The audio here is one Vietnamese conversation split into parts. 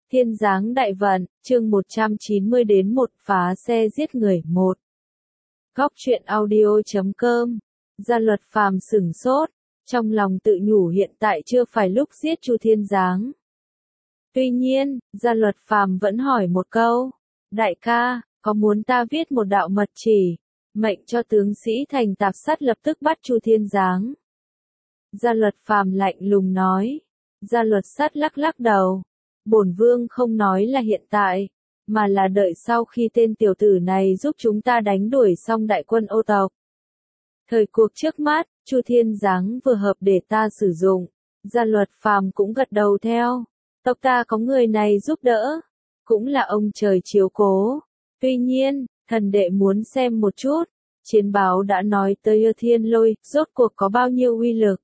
Thiên giáng đại vận, chương 190 đến 1 phá xe giết người 1. Góc truyện audio.com. Gia Luật Phàm sửng sốt, trong lòng tự nhủ hiện tại chưa phải lúc giết Chu Thiên Giáng. Tuy nhiên, Gia Luật Phàm vẫn hỏi một câu, đại ca, có muốn ta viết một đạo mật chỉ, mệnh cho tướng sĩ thành tạp sát lập tức bắt Chu Thiên Giáng? Gia Luật Phàm lạnh lùng nói. Gia Luật Sát lắc lắc đầu. Bổn vương không nói là hiện tại, mà là đợi sau khi tên tiểu tử này giúp chúng ta đánh đuổi xong đại quân Ô tộc. Thời cuộc trước mắt, Chu Thiên Giáng vừa hợp để ta sử dụng. Gia Luật Phàm cũng gật đầu theo. Tộc ta có người này giúp đỡ, cũng là ông trời chiếu cố. Tuy nhiên, thần đệ muốn xem một chút, chiến báo đã nói tới Thiên Lôi, rốt cuộc có bao nhiêu uy lực.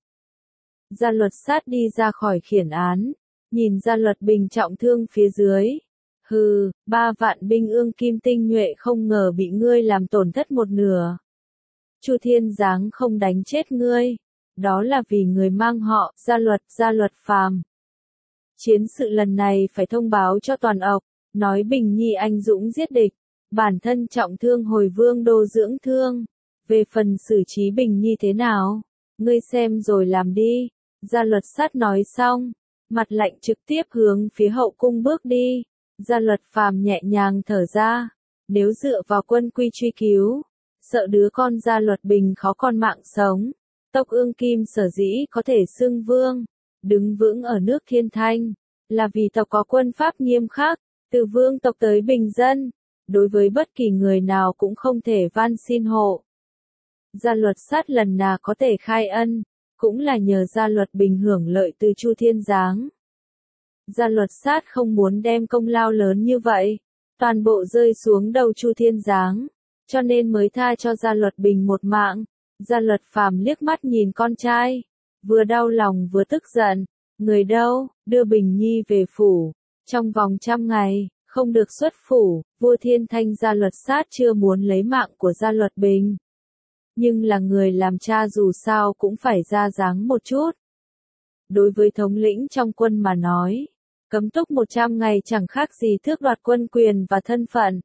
Gia Luật Sát đi ra khỏi khiển án, nhìn Gia Luật Bình trọng thương phía dưới. Hừ, 3 vạn binh ương kim tinh nhuệ không ngờ bị ngươi làm tổn thất một nửa. Chu Thiên Giáng không đánh chết ngươi, đó là vì người mang họ Gia Luật Phàm. Chiến sự lần này phải thông báo cho toàn ộc, nói Bình Nhi anh dũng giết địch, bản thân trọng thương hồi vương đô dưỡng thương. Về phần xử trí Bình Nhi thế nào, ngươi xem rồi làm đi. Gia Luật Sát nói xong, mặt lạnh trực tiếp hướng phía hậu cung bước đi. Gia Luật Phàm nhẹ nhàng thở ra, nếu dựa vào quân quy truy cứu, sợ đứa con Gia Luật Bình khó con mạng sống. Tộc Ương Kim sở dĩ có thể xưng vương, đứng vững ở nước Thiên Thanh, là vì tộc có quân pháp nghiêm khắc, từ vương tộc tới bình dân, đối với bất kỳ người nào cũng không thể van xin hộ. Gia Luật Sát lần nào có thể khai ân, cũng là nhờ Gia Luật Bình hưởng lợi từ Chu Thiên Giáng. Gia Luật Sát không muốn đem công lao lớn như vậy, toàn bộ rơi xuống đầu Chu Thiên Giáng, cho nên mới tha cho Gia Luật Bình một mạng. Gia Luật Phàm liếc mắt nhìn con trai, vừa đau lòng vừa tức giận. Người đâu, đưa Bình Nhi về phủ, trong vòng 100 ngày, không được xuất phủ. Vua Thiên Thanh Gia Luật Sát chưa muốn lấy mạng của Gia Luật Bình, nhưng là người làm cha dù sao cũng phải ra dáng một chút. Đối với thống lĩnh trong quân mà nói, cấm túc 100 ngày chẳng khác gì tước đoạt quân quyền và thân phận.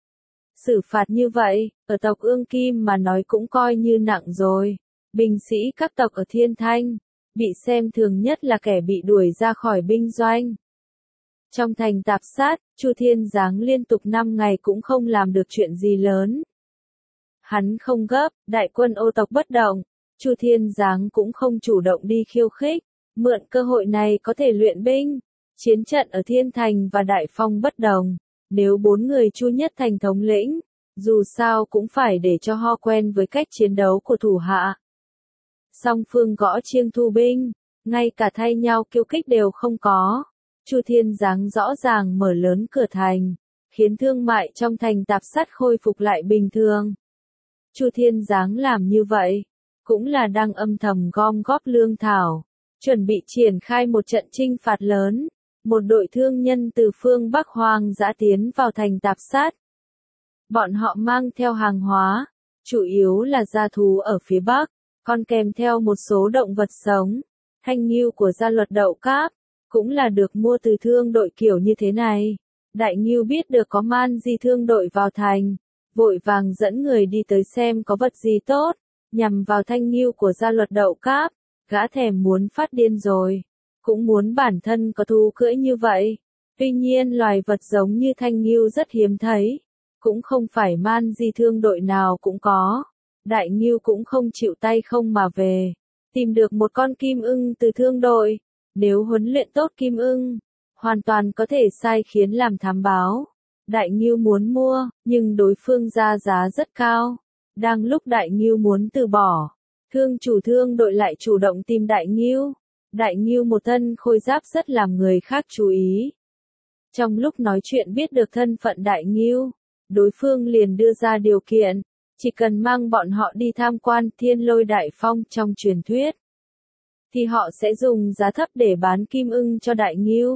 Xử phạt như vậy, ở tộc Ương Kim mà nói cũng coi như nặng rồi. Binh sĩ các tộc ở Thiên Thanh, bị xem thường nhất là kẻ bị đuổi ra khỏi binh doanh. Trong thành tạp sát, Chu Thiên Giáng liên tục 5 ngày cũng không làm được chuyện gì lớn. Hắn không gấp, đại quân Ô tộc bất động, Chu Thiên Giáng cũng không chủ động đi khiêu khích, mượn cơ hội này có thể luyện binh. Chiến trận ở Thiên Thành và Đại Phong bất đồng, nếu 4 người Chu Nhất Thành thống lĩnh, dù sao cũng phải để cho họ quen với cách chiến đấu của thủ hạ. Song phương gõ chiêng thu binh, ngay cả thay nhau kiêu kích đều không có. Chu Thiên Giáng rõ ràng mở lớn cửa thành, khiến thương mại trong thành tạp sát khôi phục lại bình thường. Chu Thiên Giáng làm như vậy, cũng là đang âm thầm gom góp lương thảo, chuẩn bị triển khai một trận chinh phạt lớn. Một đội thương nhân từ phương Bắc hoang dã tiến vào thành tạp sát. Bọn họ mang theo hàng hóa, chủ yếu là gia thú ở phía Bắc, còn kèm theo một số động vật sống. Thanh ngưu của Gia Luật Đậu Cáp, cũng là được mua từ thương đội kiểu như thế này. Đại ngưu biết được có man di thương đội vào thành, vội vàng dẫn người đi tới xem có vật gì tốt, nhằm vào thanh ngưu của Gia Luật Đậu Cáp. Gã thèm muốn phát điên rồi, cũng muốn bản thân có thú cưỡi như vậy. Tuy nhiên loài vật giống như thanh ngưu rất hiếm thấy, cũng không phải man di thương đội nào cũng có. Đại ngưu cũng không chịu tay không mà về, tìm được một con kim ưng từ thương đội. Nếu huấn luyện tốt kim ưng, hoàn toàn có thể sai khiến làm thám báo. Đại ngưu muốn mua, nhưng đối phương ra giá rất cao. Đang lúc đại ngưu muốn từ bỏ, thương chủ thương đội lại chủ động tìm đại ngưu. Đại ngưu một thân khôi giáp rất làm người khác chú ý. Trong lúc nói chuyện biết được thân phận đại ngưu, đối phương liền đưa ra điều kiện, chỉ cần mang bọn họ đi tham quan Thiên Lôi Đại Phong trong truyền thuyết, thì họ sẽ dùng giá thấp để bán kim ưng cho đại ngưu.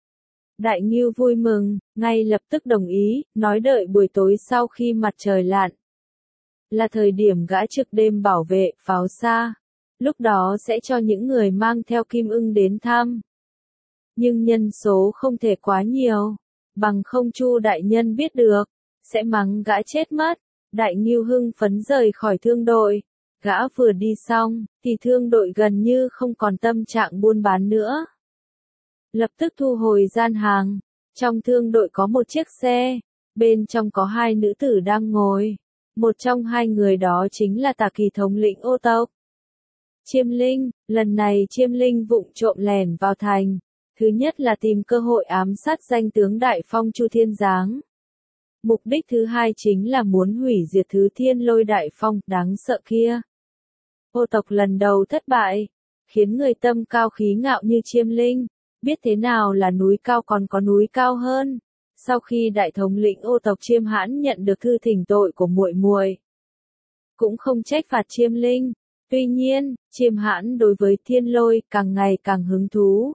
Đại ngưu vui mừng, ngay lập tức đồng ý, nói đợi buổi tối sau khi mặt trời lặn, là thời điểm gã trực đêm bảo vệ pháo xa. Lúc đó sẽ cho những người mang theo kim ưng đến thăm. nhưng nhân số không thể quá nhiều, bằng không Chu đại nhân biết được, sẽ mắng gã chết mất. Đại Ngưu hưng phấn rời khỏi thương đội, gã vừa đi xong, thì thương đội gần như không còn tâm trạng buôn bán nữa. Lập tức thu hồi gian hàng, trong thương đội có một chiếc xe, bên trong có hai nữ tử đang ngồi, một trong hai người đó chính là Tà Kỳ thống lĩnh ô tộc. Chiêm Linh, lần này Chiêm Linh vụng trộm lẻn vào thành, thứ nhất là tìm cơ hội ám sát danh tướng Đại Phong Chu Thiên Giáng. Mục đích thứ hai chính là muốn hủy diệt thứ Thiên Lôi Đại Phong đáng sợ kia. Ô tộc lần đầu thất bại, khiến người tâm cao khí ngạo như Chiêm Linh, biết thế nào là núi cao còn có núi cao hơn. Sau khi đại thống lĩnh ô tộc Chiêm Hãn nhận được thư thỉnh tội của muội muội, cũng không trách phạt Chiêm Linh. Tuy nhiên, Chiêm Hãn đối với Thiên Lôi càng ngày càng hứng thú.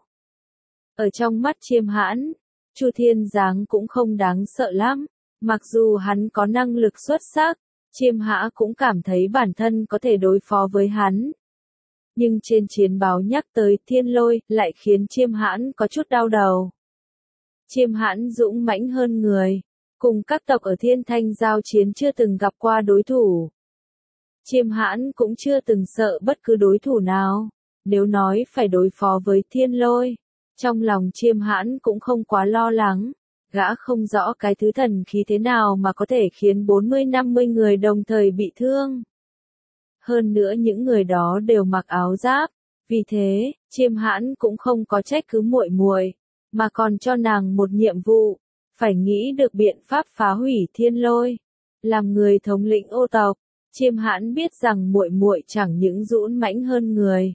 Ở trong mắt Chiêm Hãn, Chu Thiên Giáng cũng không đáng sợ lắm, mặc dù hắn có năng lực xuất sắc, Chiêm Hãn cũng cảm thấy bản thân có thể đối phó với hắn. Nhưng trên chiến báo nhắc tới Thiên Lôi lại khiến Chiêm Hãn có chút đau đầu. Chiêm Hãn dũng mãnh hơn người, cùng các tộc ở Thiên Thanh giao chiến chưa từng gặp qua đối thủ. Chiêm Hãn cũng chưa từng sợ bất cứ đối thủ nào, nếu nói phải đối phó với Thiên Lôi, trong lòng Chiêm Hãn cũng không quá lo lắng, gã không rõ cái thứ thần khí thế nào mà có thể khiến 40-50 người đồng thời bị thương. Hơn nữa những người đó đều mặc áo giáp, vì thế, Chiêm Hãn cũng không có trách cứ muội muội, mà còn cho nàng một nhiệm vụ, phải nghĩ được biện pháp phá hủy Thiên Lôi. Làm người thống lĩnh ô tộc, Chiêm Hãn biết rằng muội muội chẳng những dũng mãnh hơn người,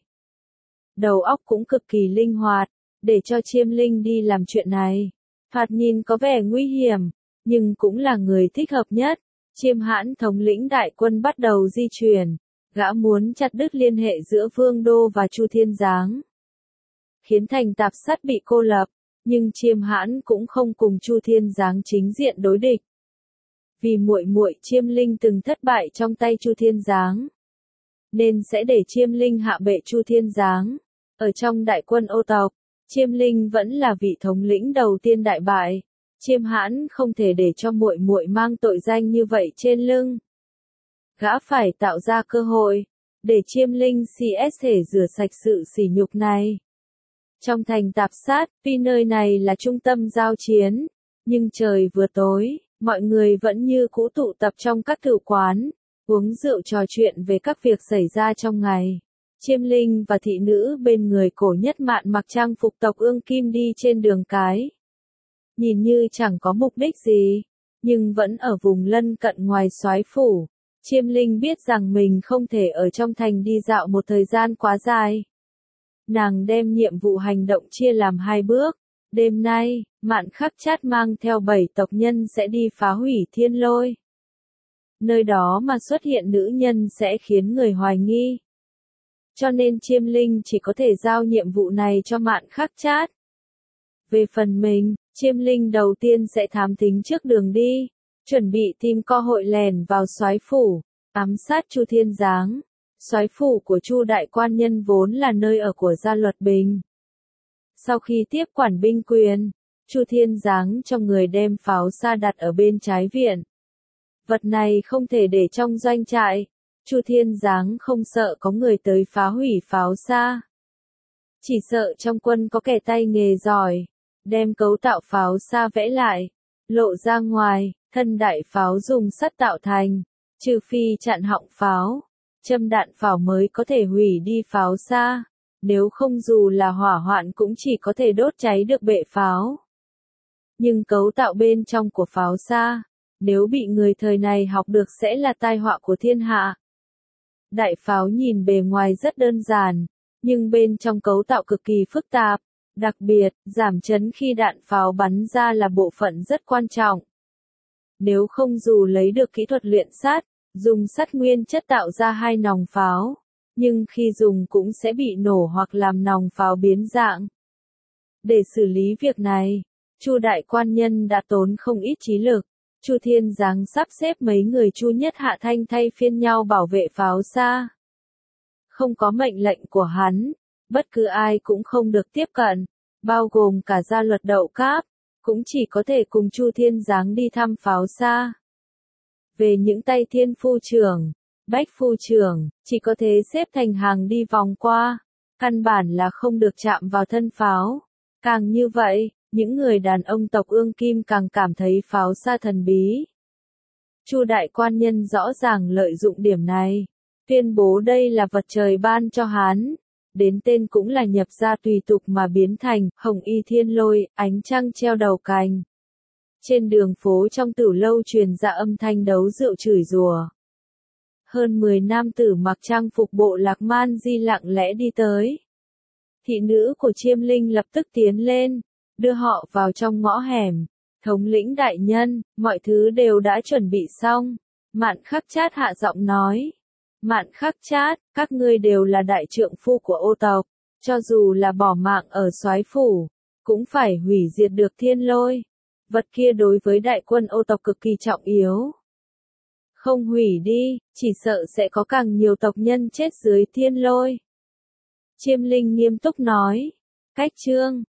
đầu óc cũng cực kỳ linh hoạt, để cho Chiêm Linh đi làm chuyện này. Thoạt nhìn có vẻ nguy hiểm, nhưng cũng là người thích hợp nhất. Chiêm Hãn thống lĩnh đại quân bắt đầu di chuyển, gã muốn chặt đứt liên hệ giữa Vương Đô và Chu Thiên Giáng, khiến thành Tạp Sắt bị cô lập, nhưng Chiêm Hãn cũng không cùng Chu Thiên Giáng chính diện đối địch. Vì muội muội Chiêm Linh từng thất bại trong tay Chu Thiên Giáng, nên sẽ để Chiêm Linh hạ bệ Chu Thiên Giáng. Ở trong đại quân ô tộc, Chiêm Linh vẫn là vị thống lĩnh đầu tiên đại bại. Chiêm Hãn không thể để cho muội muội mang tội danh như vậy trên lưng. Gã phải tạo ra cơ hội, để Chiêm Linh CS thể rửa sạch sự sỉ nhục này. Trong thành Tạp Sát, tuy nơi này là trung tâm giao chiến, nhưng trời vừa tối, mọi người vẫn như cũ tụ tập trong các tử quán, uống rượu trò chuyện về các việc xảy ra trong ngày. Chiêm Linh và thị nữ bên người Cổ Nhất Mạn mặc trang phục tộc Ương Kim đi trên đường cái. Nhìn như chẳng có mục đích gì, nhưng vẫn ở vùng lân cận ngoài soái phủ. Chiêm Linh biết rằng mình không thể ở trong thành đi dạo một thời gian quá dài. Nàng đem nhiệm vụ hành động chia làm 2 bước. Đêm nay, Mạn Khắc Chát mang theo 7 tộc nhân sẽ đi phá hủy Thiên Lôi. Nơi đó mà xuất hiện nữ nhân sẽ khiến người hoài nghi. Cho nên Chiêm Linh chỉ có thể giao nhiệm vụ này cho Mạn Khắc Chát. Về phần mình, Chiêm Linh đầu tiên sẽ thám thính trước đường đi, chuẩn bị tìm cơ hội lẻn vào soái phủ, ám sát Chu Thiên Giáng. Soái phủ của Chu đại quan nhân vốn là nơi ở của Gia Luật Bình. Sau khi tiếp quản binh quyền, Chu Thiên Giáng cho người đem pháo xa đặt ở bên trái viện. Vật này không thể để trong doanh trại. Chu Thiên Giáng không sợ có người tới phá hủy pháo xa. Chỉ sợ trong quân có kẻ tay nghề giỏi, đem cấu tạo pháo xa vẽ lại, lộ ra ngoài, thân đại pháo dùng sắt tạo thành, trừ phi chặn họng pháo, châm đạn pháo mới có thể hủy đi pháo xa, nếu không dù là hỏa hoạn cũng chỉ có thể đốt cháy được bệ pháo. Nhưng cấu tạo bên trong của pháo xa, nếu bị người thời này học được sẽ là tai họa của thiên hạ. Đại pháo nhìn bề ngoài rất đơn giản, nhưng bên trong cấu tạo cực kỳ phức tạp, đặc biệt, giảm chấn khi đạn pháo bắn ra là bộ phận rất quan trọng. Nếu không dù lấy được kỹ thuật luyện sắt, dùng sắt nguyên chất tạo ra 2 nòng pháo, nhưng khi dùng cũng sẽ bị nổ hoặc làm nòng pháo biến dạng. Để xử lý việc này, Chu đại quan nhân đã tốn không ít trí lực. Chu Thiên Giáng sắp xếp mấy người Chu Nhất Hạ Thanh thay phiên nhau bảo vệ pháo xa. Không có mệnh lệnh của hắn, bất cứ ai cũng không được tiếp cận, bao gồm cả gia luật Đậu Cáp, cũng chỉ có thể cùng Chu Thiên Giáng đi thăm Pháo Xa. Về những tay Thiên Phu trưởng, Bách Phu trưởng, chỉ có thể xếp thành hàng đi vòng qua, căn bản là không được chạm vào thân pháo. Càng như vậy, những người đàn ông tộc Ương Kim càng cảm thấy Pháo Xa thần bí. Chu đại quan nhân rõ ràng lợi dụng điểm này, tuyên bố đây là vật trời ban cho hắn, đến tên cũng là nhập ra tùy tục mà biến thành Hồng Y Thiên Lôi, ánh trăng treo đầu cành. Trên đường phố trong tử lâu truyền ra âm thanh đấu rượu chửi rủa. Hơn 10 nam tử mặc trang phục bộ lạc man di lặng lẽ đi tới. Thị nữ của Chiêm Linh lập tức tiến lên, đưa họ vào trong ngõ hẻm. Thống lĩnh đại nhân, mọi thứ đều đã chuẩn bị xong. Mạn Khắc Trát hạ giọng nói. Mạn Khắc Trát, các ngươi đều là đại trượng phu của ô tộc, cho dù là bỏ mạng ở soái phủ, cũng phải hủy diệt được Thiên Lôi. Vật kia đối với đại quân ô tộc cực kỳ trọng yếu. Không hủy đi, chỉ sợ sẽ có càng nhiều tộc nhân chết dưới Thiên Lôi. Chiêm Linh nghiêm túc nói. Cách chương